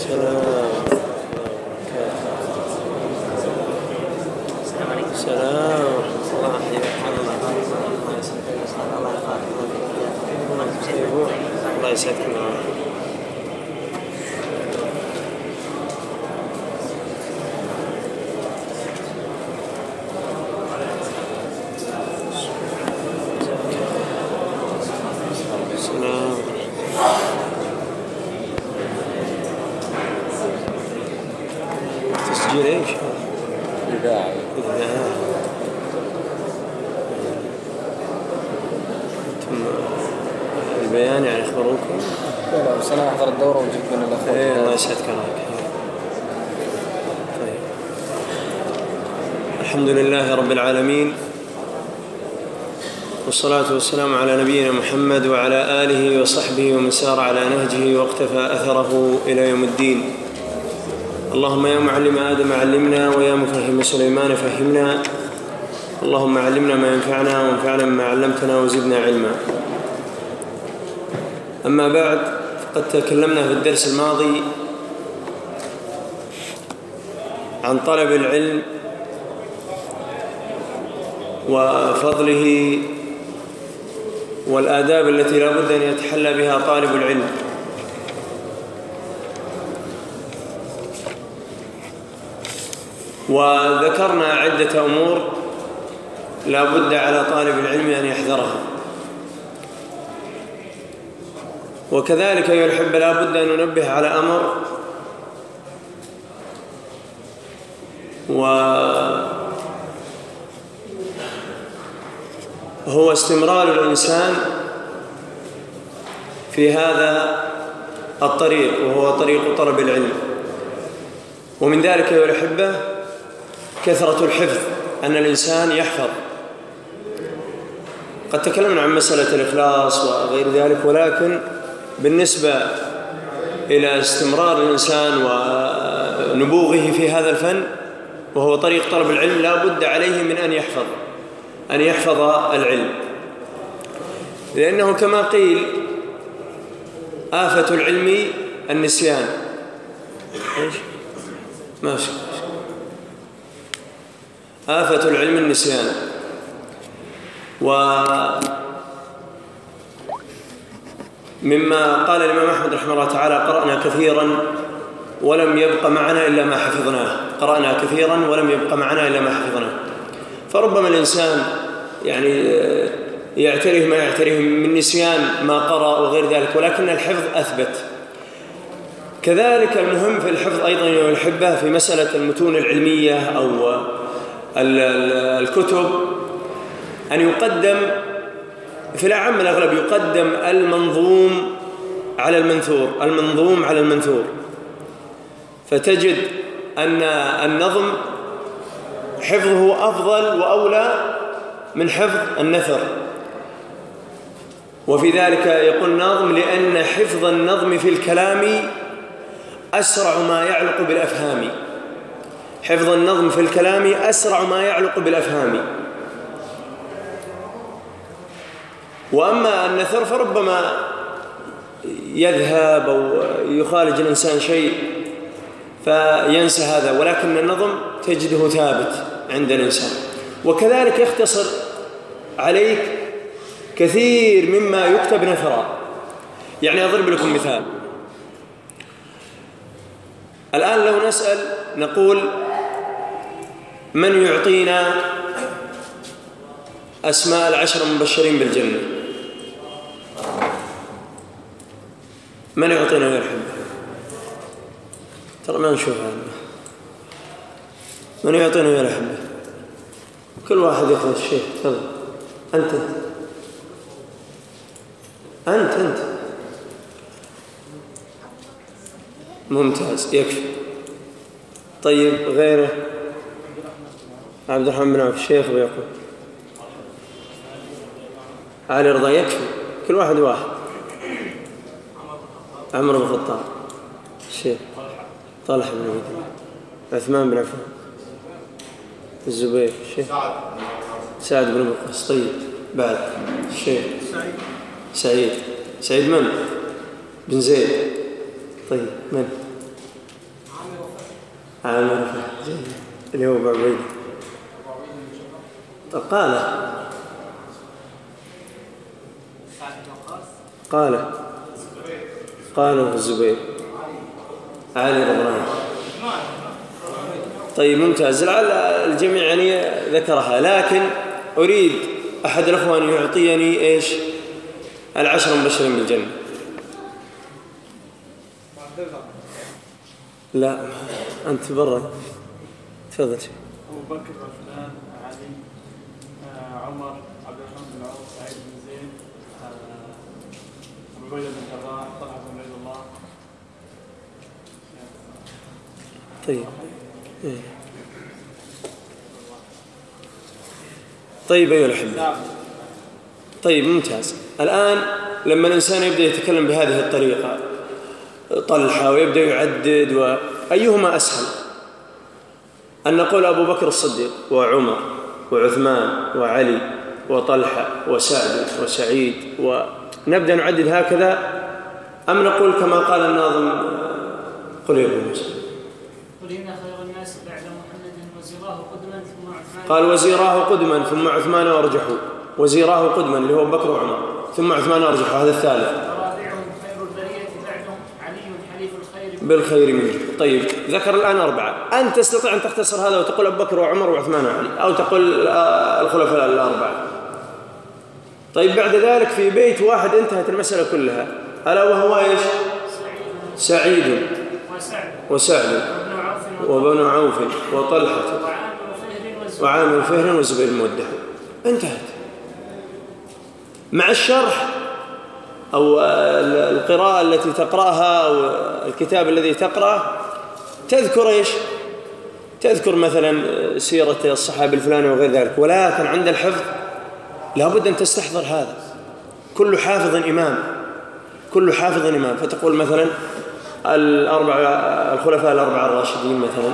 الله يسعدكم. تسجيل ايش؟ إذاعة. البيان يعني يخبروكم؟ لا بس أنا أحضر الدورة وجيت من الأخوة. إيه الله يسعدك الله. طيب. الحمد لله رب العالمين، والصلاة والسلام على نبينا محمد وعلى آله وصحبه ومن سار على نهجه واقتفى أثره إلى يوم الدين. اللهم يا معلم آدم علمنا، ويا مفهم سليمان فهمنا. اللهم علمنا ما ينفعنا، وانفعنا بما علمتنا، وزدنا علما. أما بعد، فقد تكلمنا في الدرس الماضي عن طلب العلم وفضله والآداب التي لا بد أن يتحلى بها طالب العلم. وذكرنا عدة أمور لا بد على طالب العلم أن يحذرها، وكذلك أيها الأحبة لا بد أن ننبه على أمر، وهو استمرار الإنسان في هذا الطريق، وهو طريق طلب العلم. ومن ذلك أيها الأحبة كثرة الحفظ، أن الإنسان يحفظ. قد تكلمنا عن مسألة الإخلاص وغير ذلك، ولكن بالنسبة إلى استمرار الإنسان ونبوغه في هذا الفن وهو طريق طلب العلم لا بد عليه من أن يحفظ العلم، لأنه كما قيل آفة العلم النسيان. إيش؟ ماشي. آفة العلم النسيان. ومما قال الإمام أحمد رحمه الله تعالى: قرأنا كثيرا ولم يبق معنا إلا ما حفظناه. قرأنا كثيرا ولم يبق معنا إلا ما حفظناه. فربما الإنسان يعني يعتريه ما يعتريه من نسيان ما قرأ وغير ذلك، ولكن الحفظ أثبت. كذلك المهم في الحفظ أيضا يا الأحبة في مسألة المتون العلمية أو الكتب أن يقدم في الأعم الأغلب يقدم المنظوم على المنثور، فتجد أن النظم حفظه أفضل وأولى من حفظ النثر. وفي ذلك يقول الناظم: لأن حفظ النظم في الكلام أسرع ما يعلق بالأفهام. حفظ النظم في الكلام أسرع ما يعلق بالأفهام. وأما النثر فربما يذهب أو يخالج الإنسان شيء فينسى هذا، ولكن النظم تجده ثابت عند الإنسان. وكذلك يختصر عليك كثير مما يكتب نثرا. يعني أضرب لكم مثال. الآن لو نسأل نقول: من يعطينا أسماء 10 المبشرين بالجنة؟ من يعطينا يا رحمة؟ ترى ما نشوف عنه. من يعطينا يا رحمة؟ كل واحد يأخذ الشيء. تفضل. أنت ممتاز، يكفي. طيب غيره؟ عبد الرحمن بن عوف الشيخ بيقول. علي رضا يكفي. كل واحد. عمر بن الخطاب الشيخ. طلحة بن عبيد الله. عثمان بن عفان. الزبير الشيخ. سعد بن وقاص. طيب بعد الشيخ سعيد من؟ بن زيد. طيب من؟ عامر اللي هو بعبيد قاله الزبير علي رضوان. طيب ممتاز، لعل الجميع يعني ذكرها، لكن أريد أحد الأخوة أن يعطيني إيش 10 مبشرين بالجنة. لا أنت برا، تفضل. أبو بكر وفلان علي عمر عبد الرحمن بن عوف سعيد بن زيد أبو عبيدة بن جراح طلحة بن عبيد الله. طيب أيها الأحبة، طيب ممتاز. الآن لما الإنسان يبدأ يتكلم بهذه الطريقة طلحة ويبدأ يعدد، وأيهما أسهل؟ أن نقول أبو بكر الصديق وعمر وعثمان وعلي وطلحة وسعد وسعيد ونبدأ نعدد هكذا، أم نقول كما قال الناظم قل يا ابن موسى قل إن خير الناس بعد محمد وزيراه قدما ثم عثمان. قال وزيراه قدما ثم عثمان وارجحوا، وزيراه قدما اللي هو أبو بكر وعمر ثم عثمان وارجحوا، هذا الثالث. ورابعهم خير البرية بعدهم علي حليف الخير بالخير منه. طيب ذكر الآن 4، أنت تستطيع أن تختصر هذا وتقول أبو بكر وعمر وعثمان وعلي، أو تقول الخلفاء ال4. طيب بعد ذلك في بيت واحد انتهت المسألة كلها، ألا وهو إيش؟ سعيد وسعد وبن عوف وطلحة وعامر فهر وزبير المودح، انتهت. مع الشرح أو القراءة التي تقرأها أو الكتاب الذي تقرأه تذكر إيش؟ تذكر مثلا سيرة الصحابي الفلاني وغير ذلك، ولكن عند الحفظ لابد أن تستحضر هذا. كل حافظ إمام، كل حافظ إمام. فتقول مثلا الخلفاء ال4 الراشدين مثلا،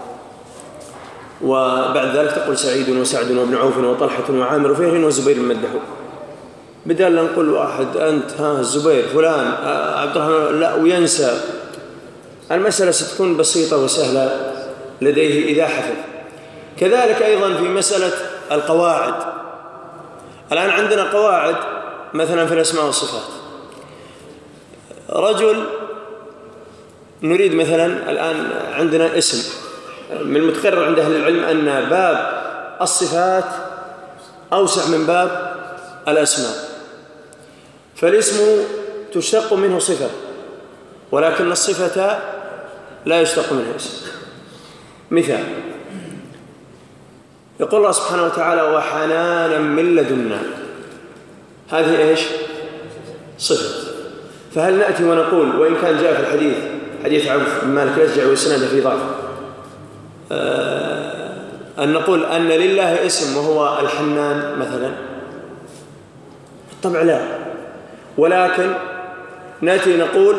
وبعد ذلك تقول سعيد وسعد وابن عوف وطلحة وعامر وفهر وزبير المدح، بدل أن نقول واحد أنت الزبير فلان عبد الرحمن لا وينسى. المسألة ستكون بسيطة وسهلة لديه إذا حفظ. كذلك أيضا في مسألة القواعد. الآن عندنا قواعد مثلا في الأسماء والصفات. رجل نريد مثلا الآن عندنا اسم، من المتقرر عند أهل العلم أن باب الصفات أوسع من باب الأسماء، فالاسم تشتق منه صفة، ولكن الصفة لا يشتق منها اسم. مثال يقول الله سبحانه وتعالى وحنانا من لدنا، هذه إيش؟ صفة. فهل نأتي ونقول وإن كان جاء في الحديث حديث عوف بن مالك الأشجعي والسند في ضعف أن نقول أن لله اسم وهو الحنان مثلا؟ بالطبع لا. ولكن نأتي نقول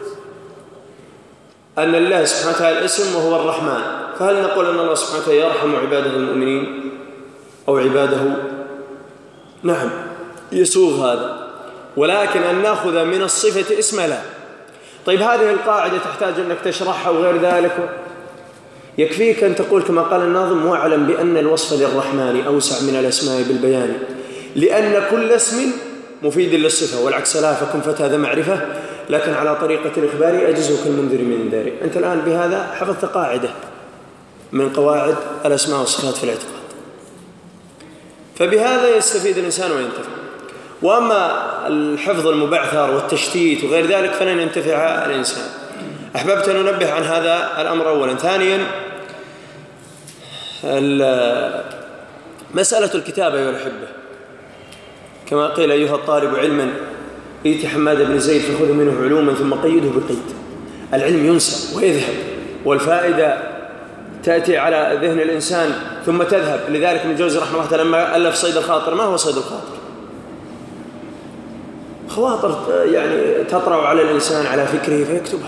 أن الله سبحانه وتعالى اسم وهو الرحمن، فهل نقول أن الله سبحانه وتعالى يرحم عباده المؤمنين أو عباده؟ نعم يسوغ هذا، ولكن أن نأخذ من الصفة اسم لا. طيب هذه القاعدة تحتاج أنك تشرحها وغير ذلك، يكفيك أن تقول كما قال الناظم واعلم بأن الوصف للرحمن أوسع من الأسماء بالبيان، لأن كل اسم مفيد للصفة والعكس لا، فكن فتى ذا معرفة لكن على طريقة الإخبار أجزه كالمنذر من داري. أنت الآن بهذا حفظت قاعدة من قواعد الأسماء والصفات في الاعتقاد، فبهذا يستفيد الإنسان وينتفع. وأما الحفظ المبعثر والتشتيت وغير ذلك فلن ينتفع الإنسان. أحببت أن ننبه عن هذا الأمر أولا. ثانيا مسألة الكتابة أيها الأحبة، كما قيل أيها الطالب علما ائت حماد بن زيد فخذ منه علوما ثم قيده بقيد. العلم ينسى ويذهب، والفائدة تأتي على ذهن الإنسان ثم تذهب. لذلك ابن الجوزي رحمه الله تعالى لما ألف صيد الخاطر، ما هو صيد الخاطر؟ خواطر يعني تطرأ على الإنسان على فكره فيكتبها.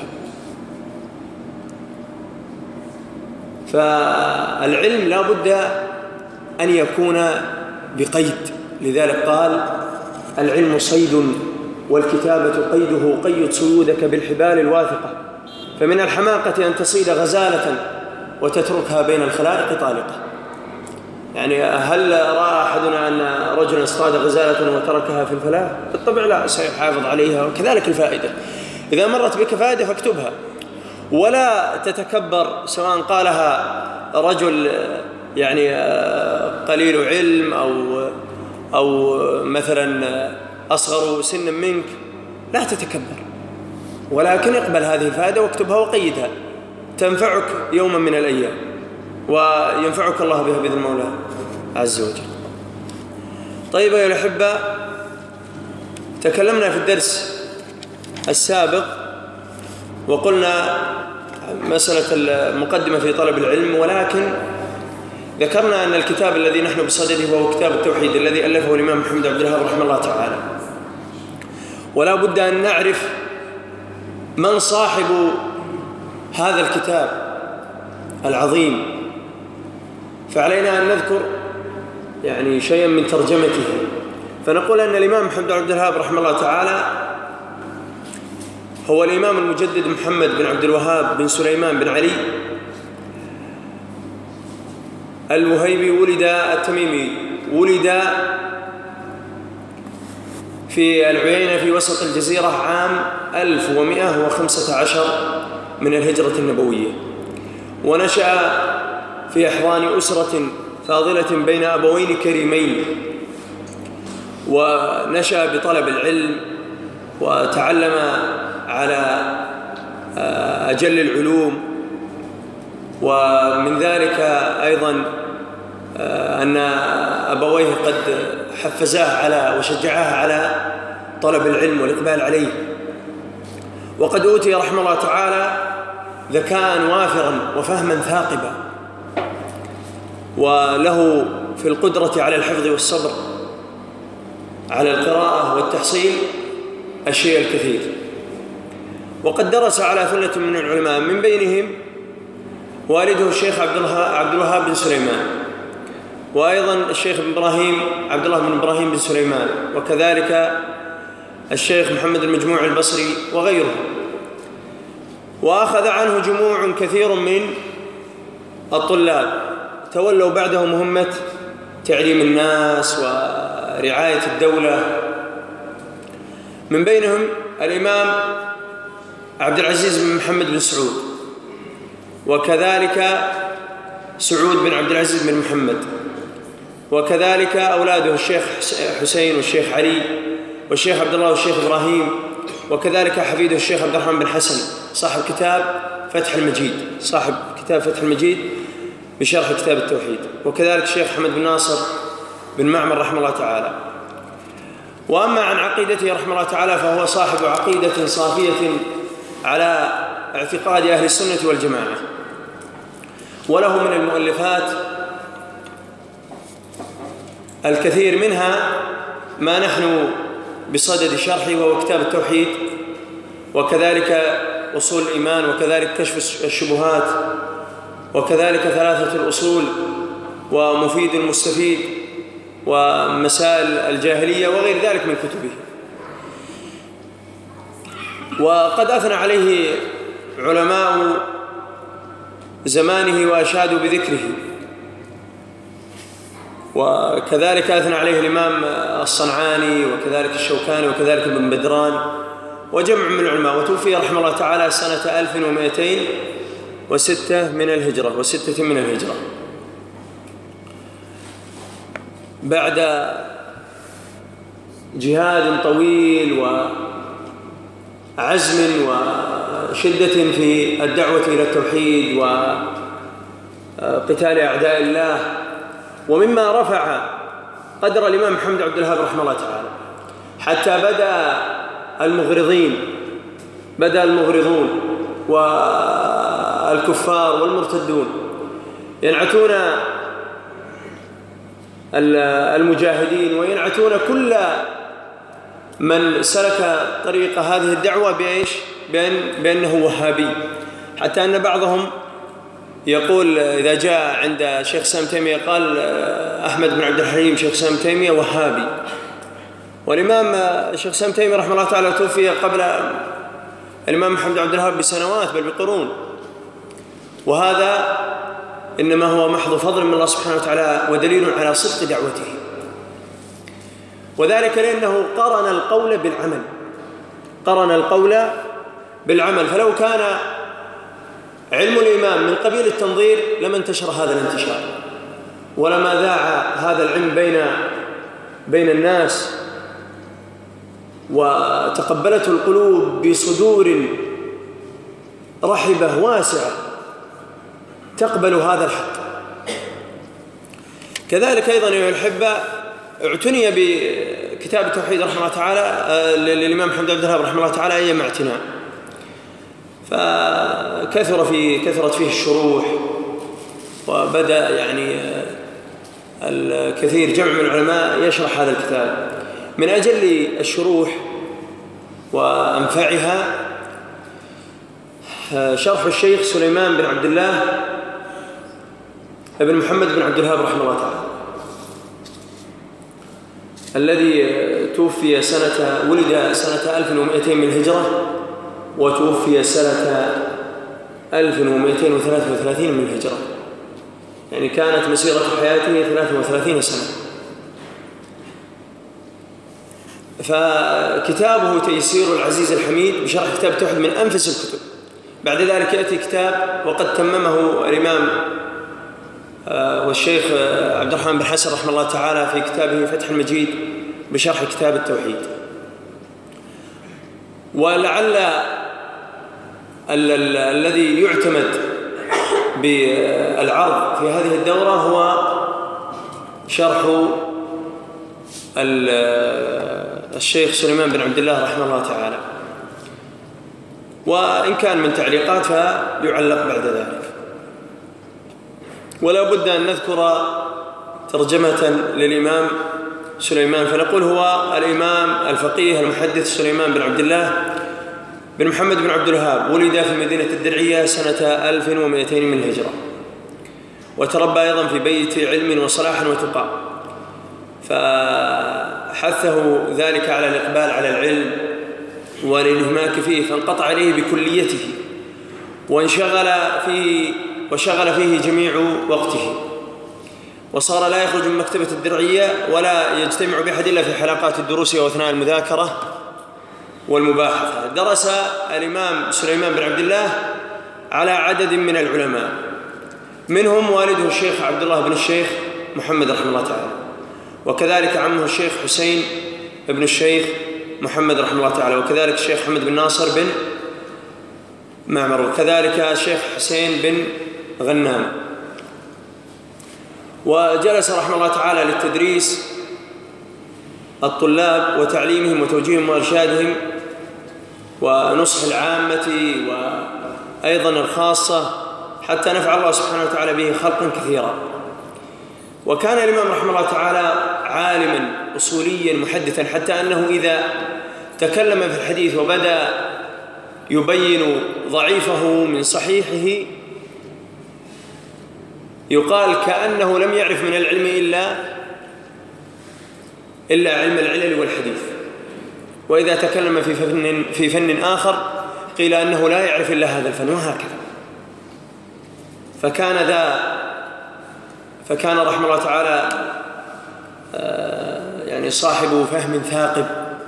فالعلم لا بد أن يكون بقيد، لذلك قال العلم صيد والكتابة قيده، قيد صيودك بالحبال الواثقة. فمن الحماقة أن تصيد غزالة وتتركها بين الخلائق طالقة. يعني هل رأى أحدنا أن رجلا اصطاد غزالة وتركها في الفلاة؟ بالطبع لا، سيحافظ عليها. وكذلك الفائدة، إذا مرت بك فائدة فاكتبها، ولا تتكبر سواء قالها رجل يعني قليل علم أو مثلا أصغر سنا منك، لا تتكبر، ولكن اقبل هذه الفائدة واكتبها وقيدها، تنفعك يوما من الأيام وينفعك الله بها بإذن المولى عز وجل. طيب يا الأحبة، تكلمنا في الدرس السابق وقلنا مسألة المقدمة في طلب العلم، ولكن ذكرنا أن الكتاب الذي نحن بصدده وهو كتاب التوحيد الذي ألفه الإمام محمد عبد الوهاب رحمه الله تعالى، ولا بد أن نعرف من صاحب هذا الكتاب العظيم، فعلينا أن نذكر يعني شيئا من ترجمته. فنقول أن الإمام محمد عبد الوهاب رحمه الله تعالى هو الإمام المجدد محمد بن عبد الوهاب بن سليمان بن علي الوهيبي، ولد التميمي، ولد في العيينة في وسط الجزيرة عام 1115 من الهجرة النبوية، ونشأ في أحضان أسرة فاضلة بين أبوين كريمين، ونشأ بطلب العلم وتعلم على أجل العلوم. ومن ذلك أيضا أن أبويه قد حفزاه على وشجعاه على طلب العلم والإقبال عليه، وقد أوتي رحمه الله تعالى ذكاء وافرا وفهما ثاقبا، وله في القدرة على الحفظ والصبر على القراءة والتحصيل الشيء الكثير. وقد درس على ثلة من العلماء، من بينهم والده الشيخ عبد الوهاب بن سليمان، وأيضا الشيخ عبد الله بن إبراهيم بن سليمان، وكذلك الشيخ محمد المجموع البصري وغيره. وأخذ عنه جموع كثير من الطلاب تولوا بعده مهمة تعليم الناس ورعاية الدولة، من بينهم الإمام عبد العزيز بن محمد بن سعود، وكذلك سعود بن عبد العزيز بن محمد، وكذلك أولاده الشيخ حسين والشيخ علي والشيخ عبد الله والشيخ إبراهيم، وكذلك حفيده الشيخ عبد الرحمن بن حسن صاحب كتاب فتح المجيد بشرح كتاب التوحيد، وكذلك الشيخ حمد بن ناصر بن معمر رحمه الله تعالى. وأما عن عقيدته رحمه الله تعالى فهو صاحب عقيدة صافية على اعتقاد أهل السنة والجماعة، وله من المؤلفات الكثير، منها ما نحن بصدد شرحه وهو كتاب التوحيد، وكذلك أصول الإيمان، وكذلك كشف الشبهات، وكذلك 3 الأصول، ومفيد المستفيد، ومسائل الجاهلية، وغير ذلك من كتبه. وقد أثنى عليه علماء زمانه وأشادوا بذكره، وكذلك أثنى عليه الإمام الصنعاني، وكذلك الشوكاني، وكذلك ابن بدران، وجمع من العلماء. وتوفي رحمه الله تعالى سنة 1206 من الهجرة، بعد جهاد طويل وعزم وشدة في الدعوة إلى التوحيد وقتال أعداء الله. ومما رفع قدر الإمام محمد عبد الوهاب رحمه الله تعالى حتى بدأ المغرضون والكفار والمرتدون ينعتون المجاهدين، وينعتون كل من سلك طريق هذه الدعوة بأنه وهابي، حتى أن بعضهم يقول إذا جاء عند شيخ سام تيمية قال أحمد بن عبد الحليم شيخ سام تيمية وهابي. والإمام الشيخ سام تيمية رحمه الله تعالى توفي قبل الإمام محمد عبد الوهاب بسنوات بل بقرون، وهذا إنما هو محض فضل من الله سبحانه وتعالى ودليل على صدق دعوته، وذلك لأنه قرن القول بالعمل، قرن القول بالعمل. فلو كان علم الإمام من قبيل التنظير لما انتشر هذا الانتشار، ولما ذاع هذا العلم بين الناس، وتقبلته القلوب بصدور رحبة واسعة تقبل هذا الحق. كذلك أيضا أيها الأحبة اعتني بكتاب التوحيد رحمه الله تعالى للإمام محمد عبد الوهاب رحمه الله تعالى أيام اعتناء، كثرت فيه الشروح، وبدأ يعني الكثير جمع من العلماء يشرح هذا الكتاب. من أجل الشروح وأنفعها شرح الشيخ سليمان بن عبد الله ابن محمد بن عبد الوهاب رحمه الله تعالى، الذي توفي ولد سنة 1200 من الهجرة، وتوفي سنة 1233 من الهجرة، يعني كانت مسيرة حياته 33 سنة. فكتابه تيسير العزيز الحميد بشرح كتاب التوحيد من أنفس الكتب. بعد ذلك يأتي كتاب وقد تممه الإمام والشيخ عبد الرحمن بن حسن رحمه الله تعالى في كتابه فتح المجيد بشرح كتاب التوحيد. ولعل الذي يعتمد بالعرض في هذه الدورة هو شرح الشيخ سليمان بن عبد الله رحمه الله تعالى، وإن كان من تعليقات فيعلق بعد ذلك. ولا بد أن نذكر ترجمة للإمام سليمان، فنقول هو الإمام الفقيه المحدث سليمان بن عبد الله بن محمد بن عبد الوهاب، ولد في مدينة الدرعية سنة 1200 من الهجرة، وتربى أيضا في بيت علم وصلاح وتقى، فحثه ذلك على الإقبال على العلم والانهماك فيه، فانقطع عليه بكليته وشغل فيه جميع وقته، وصار لا يخرج من مكتبة الدرعية ولا يجتمع بأحد إلا في حلقات الدروس وأثناء المذاكرة والمباحثة. درس الإمام سليمان بن عبد الله على عدد من العلماء، منهم والده الشيخ عبد الله بن الشيخ محمد رحمه الله تعالى، وكذلك عمه الشيخ حسين بن الشيخ محمد رحمه الله تعالى، وكذلك الشيخ محمد بن ناصر بن معمر، وكذلك الشيخ حسين بن غنام. وجلس رحمه الله تعالى للتدريس الطلاب وتعليمهم وتوجيههم وإرشادهم ونصح العامة وأيضا الخاصة، حتى نفع الله سبحانه وتعالى به خلقا كثيرا. وكان الإمام رحمه الله تعالى عالما أصوليا محدثا، حتى أنه إذا تكلم في الحديث وبدأ يبين ضعيفه من صحيحه يقال كأنه لم يعرف من العلم إلا علم العلل والحديث، وإذا تكلم في فن آخر قيل أنه لا يعرف إلا هذا الفن، وهكذا. فكان رحمه الله تعالى يعني صاحب فهم ثاقب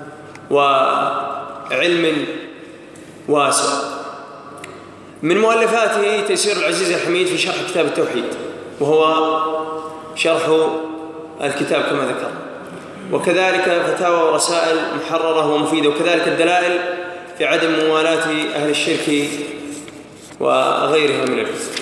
وعلم واسع. من مؤلفاته تيسير العزيز الحميد في شرح كتاب التوحيد، وهو شرح الكتاب كما ذكر، وكذلك فتاوى ورسائل محررة ومفيدة، وكذلك الدلائل في عدم موالاة أهل الشرك وغيرها من الكتب.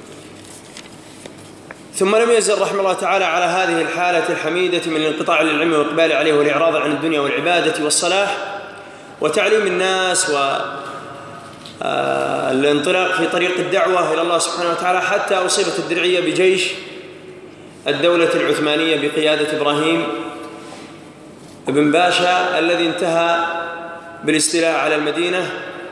ثم لم يزل رحمه الله تعالى على هذه الحالة الحميدة من الانقطاع للعلم والإقبال عليه والإعراض عن الدنيا والعبادة والصلاح وتعليم الناس والانطلاق في طريق الدعوة إلى الله سبحانه وتعالى، حتى أصيبت الدرعية بجيش الدولة العثمانية بقيادة إبراهيم بن باشا، الذي انتهى بالاستيلاء على المدينة،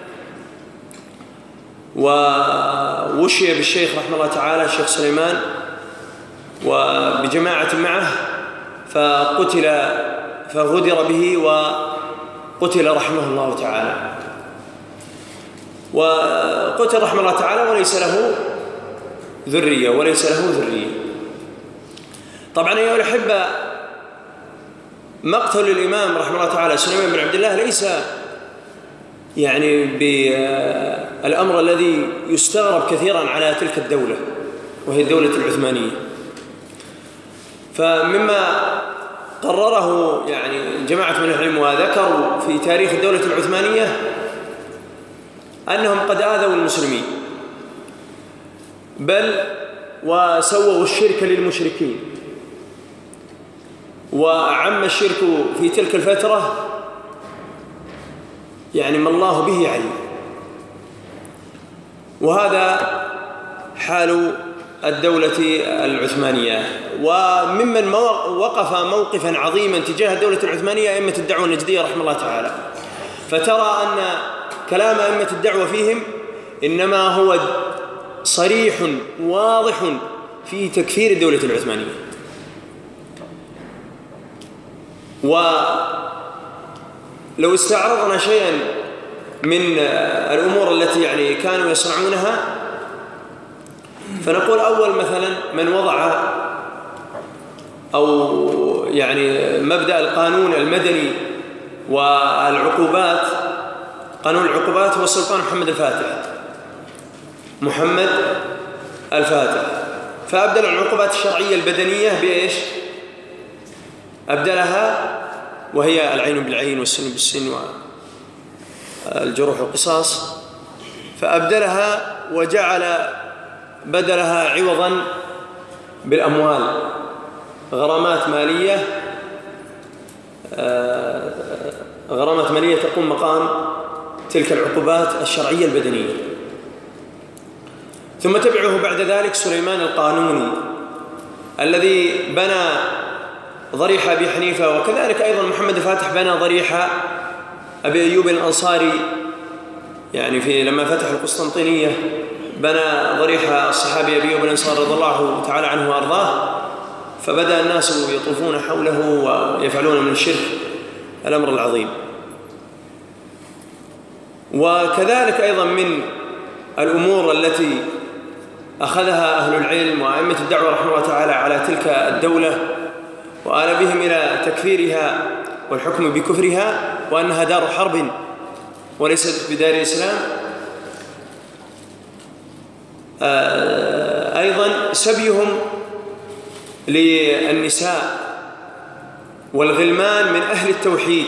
ووشي بالشيخ رحمه الله تعالى الشيخ سليمان وبجماعة معه، فغدر به وقتل رحمه الله تعالى. وقتل رحمه الله تعالى وليس له ذرية وليس له ذرية. طبعا أيها الأحبة، مقتل الإمام رحمه الله تعالى سليمان بن عبد الله ليس يعني بالأمر الذي يستغرب كثيرا على تلك الدولة وهي الدولة العثمانية. فمما قرره يعني جماعة من العلم وذكروا في تاريخ الدولة العثمانية أنهم قد آذوا المسلمين، بل وسووا الشرك للمشركين، وعم الشرك في تلك الفترة يعني ما الله به عليم. وهذا حال الدولة العثمانية. وممن وقف موقفا عظيما تجاه الدولة العثمانية أئمة الدعوة النجدية رحمه الله تعالى، فترى أن كلام أئمة الدعوة فيهم إنما هو صريح واضح في تكفير الدولة العثمانية. ولو استعرضنا شيئا من الأمور التي يعني كانوا يصنعونها، فنقول أول مثلا من وضع أو يعني مبدأ القانون المدني والعقوبات، قانون العقوبات هو السلطان محمد الفاتح. فأبدل العقوبات الشرعية البدنية بإيش؟ أبدلها، وهي العين بالعين والسن بالسن والجروح والقصاص، فأبدلها وجعل بدلها عوضا بالأموال، غرامات مالية تقوم مقام تلك العقوبات الشرعية البدنية. ثم تبعه بعد ذلك سليمان القانوني الذي بنى ضريح أبي حنيفة، وكذلك أيضا محمد الفاتح بنى ضريح أبي أيوب الأنصاري، يعني لما فتح القسطنطينية بنى ضريح الصحابي أبي أيوب الأنصاري رضي الله تعالى عنه وأرضاه، فبدأ الناس يطوفون حوله ويفعلون من الشرك الأمر العظيم. وكذلك أيضا من الأمور التي أخذها أهل العلم وأئمة الدعوة رحمه الله تعالى على تلك الدولة وآل بهم إلى تكفيرها والحكم بكفرها وأنها دار حرب وليست بدار إسلام، أيضا سبيهم للنساء والغلمان من أهل التوحيد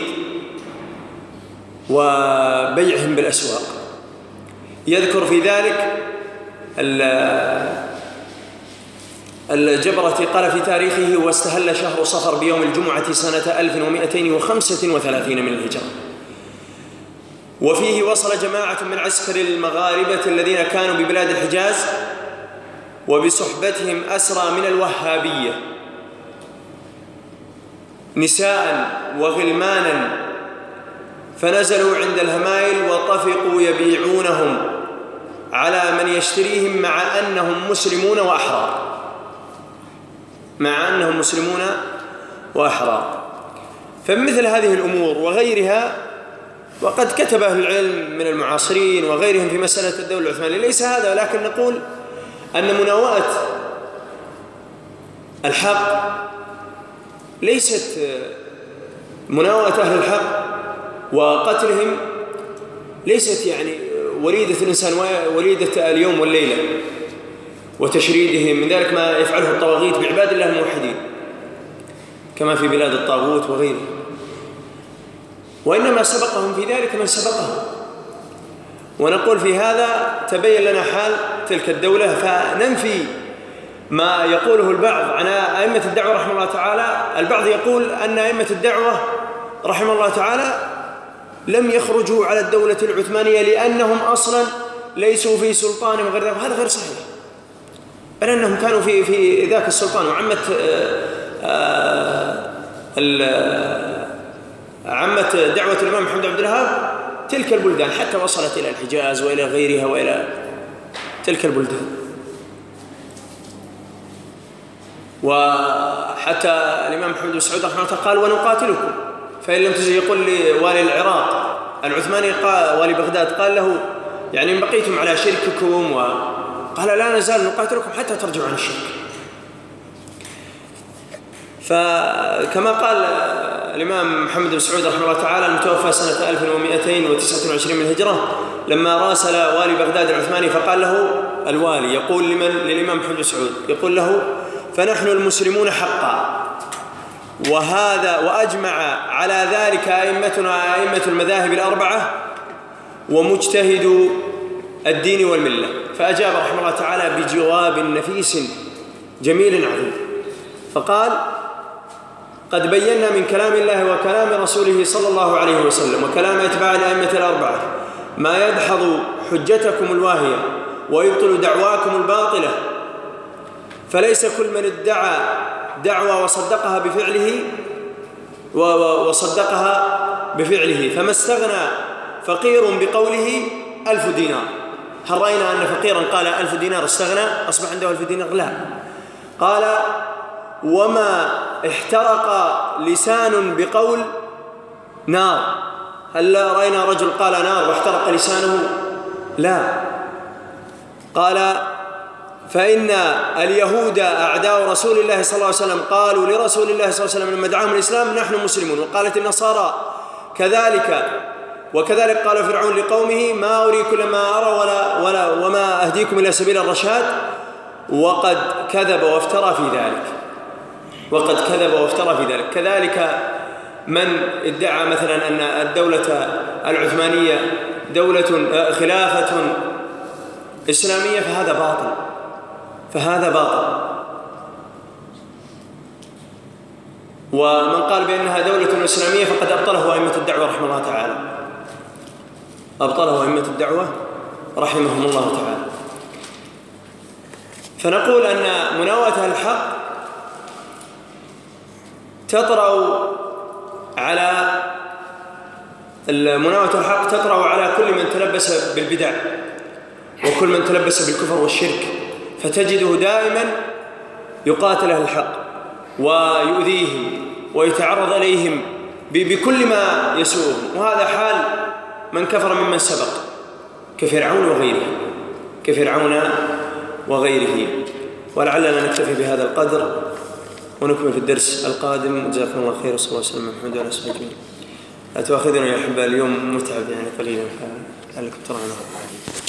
وبيعهم بالأسواق. يذكر في ذلك الجبرة قال في تاريخه: واستهل شهر صفر بيوم الجمعة سنة 1235 من الهجرة. وفيه وصل جماعة من عسكر المغاربة الذين كانوا ببلاد الحجاز وبصحبتهم أسرى من الوهابية نساء وغلمانا، فنزلوا عند الهمائل وطفقوا يبيعونهم على من يشتريهم مع أنهم مسلمون وأحرار. فمثل هذه الأمور وغيرها، وقد كتب أهل العلم من المعاصرين وغيرهم في مسألة الدولة العثمانية، ليس هذا، ولكن نقول أن مناوئة الحق ليست مناوئة أهل الحق وقتلهم ليست يعني وليدة الإنسان وليدة اليوم والليلة وتشريدهم، من ذلك ما يفعله الطواغيت بعباد الله الموحدين كما في بلاد الطاغوت وغيره، وإنما سبقهم في ذلك من سبقهم. ونقول في هذا تبين لنا حال تلك الدولة، فننفي ما يقوله البعض عن أئمة الدعوة رحمه الله تعالى. البعض يقول أن أئمة الدعوة رحمه الله تعالى لم يخرجوا على الدولة العثمانية لأنهم أصلا ليسوا في سلطان وغير ذلك، وهذا غير صحيح، بل أنهم كانوا في ذاك السلطان. وعمت دعوة الإمام محمد عبد الوهاب تلك البلدان حتى وصلت إلى الحجاز وإلى غيرها وإلى تلك البلدان. وحتى الإمام محمد بن سعود رحمه الله قال: ونقاتلكم فإن لم تجد. يقول لوالي العراق العثماني والي بغداد، قال له: يعني إن بقيتم على شرككم قال لا نزال نقاتلكم حتى ترجعوا عن الشرك. فكما قال الإمام محمد بن سعود رحمه الله تعالى المتوفى سنة 1229 من الهجرة، لما راسل والي بغداد العثماني فقال له الوالي يقول للإمام محمد بن سعود يقول له: فنحن المسلمون حقا، وهذا وأجمع على ذلك أئمتنا أئمة المذاهب الأربعة ومجتهد الدين والملة. فأجاب رحمه الله تعالى بجواب نفيس جميل عظيم، فقال: قد بينا من كلام الله وكلام رسوله صلى الله عليه وسلم وكلام أتباع الأئمة الأربعة ما يدحض حجتكم الواهية ويبطل دعواكم الباطلة، فليس كل من ادعى دعوى وصدقها بفعله فما استغنى فقير بقوله 1000 دينار. هل رأينا أن فقيرا قال 1000 دينار استغنى أصبح عنده 1000 دينار؟ لا. قال: وما احترق لسان بقول نار. هل رأينا رجل قال نار واحترق لسانه؟ لا. قال: فإن اليهود أعداء رسول الله صلى الله عليه وسلم قالوا لرسول الله صلى الله عليه وسلم لما دعاهم الإسلام: نحن مسلمون. وقالت النصارى كذلك، وكذلك قال فرعون لقومه: ما أريكم لما أرى وما أهديكم إلى سبيل الرشاد. وقد كذب وافترى في ذلك. كذلك من ادعى مثلا أن الدولة العثمانية خلافة إسلامية فهذا باطل. ومن قال بأنها دولة إسلامية فقد أبطله أئمة الدعوة رحمه الله تعالى، رحمهم الله تعالى. فنقول أن مناوئة الحق تطرأ على كل من تلبس بالبدع وكل من تلبس بالكفر والشرك، فتجده دائما يقاتل أهل الحق ويؤذيهم ويتعرض إليهم بكل ما يسوءهم. وهذا حال من كفر ممن سبق كفرعون وغيره. ولعلنا نكتفي بهذا القدر ونكمل في الدرس القادم. جزاكم الله خير، صلى الله عليه وسلم محمد وعلى آله وصحبه. لا تؤاخذنا يا أحباب، اليوم متعب يعني قليلا، فلعلكم ترون.